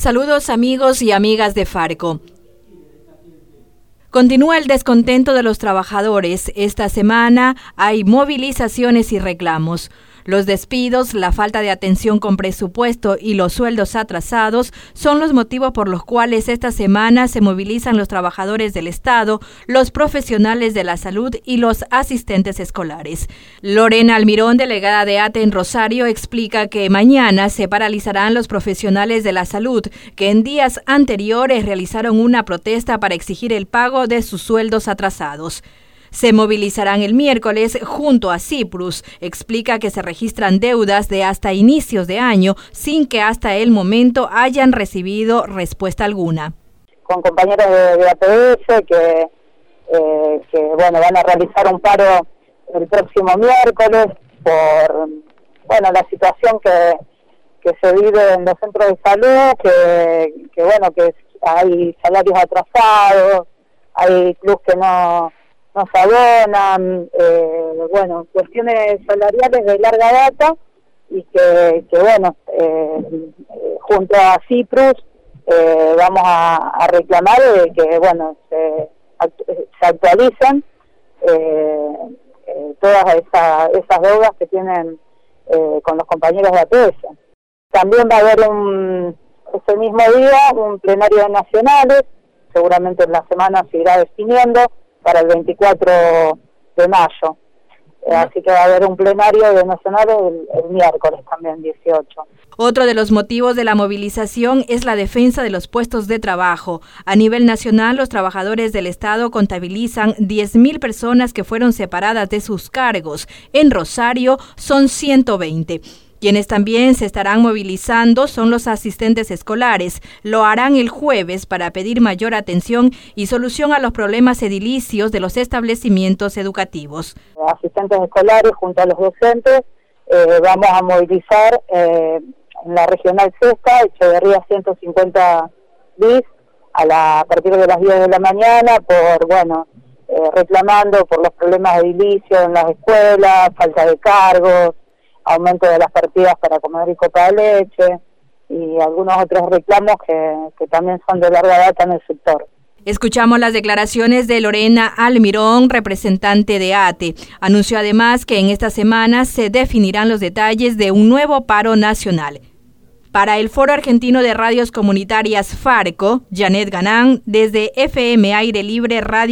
Saludos amigos y amigas de Farco. Continúa el descontento de los trabajadores. Esta semana hay movilizaciones y reclamos. Los despidos, la falta de atención con presupuesto y los sueldos atrasados son los motivos por los cuales esta semana se movilizan los trabajadores del Estado, los profesionales de la salud y los asistentes escolares. Lorena Almirón, delegada de ATE en Rosario, explica que mañana se paralizarán los profesionales de la salud que en días anteriores realizaron una protesta para exigir el pago de sus sueldos atrasados. Se movilizarán el miércoles junto a Cyprus. Explica que se registran deudas de hasta inicios de año sin que hasta el momento hayan recibido respuesta alguna. Con compañeros de APS que van a realizar un paro el próximo miércoles por la situación que se vive en los centros de salud, que hay salarios atrasados, hay clubes que no se abonan, cuestiones salariales de larga data y junto a Cyprus vamos a reclamar que se actualicen todas esas deudas que tienen con los compañeros de APS. También va a haber ese mismo día un plenario de nacionales, seguramente en la semana se irá definiendo, para el 24 de mayo. Así que va a haber un plenario de nacionales el miércoles también, 18. Otro de los motivos de la movilización es la defensa de los puestos de trabajo. A nivel nacional, los trabajadores del Estado contabilizan 10.000 personas que fueron separadas de sus cargos. En Rosario son 120. Quienes también se estarán movilizando son los asistentes escolares. Lo harán el jueves para pedir mayor atención y solución a los problemas edilicios de los establecimientos educativos. Asistentes escolares junto a los docentes vamos a movilizar en la regional sexta, Echeverría 150 bis, a partir de las 10 de la mañana, reclamando por los problemas edilicios en las escuelas, falta de cargos, aumento de las partidas para comedor y copa de leche y algunos otros reclamos que también son de larga data en el sector. Escuchamos las declaraciones de Lorena Almirón, representante de ATE. Anunció además que en esta semana se definirán los detalles de un nuevo paro nacional. Para el Foro Argentino de Radios Comunitarias Farco, Janet Ganán, desde FM Aire Libre Radio.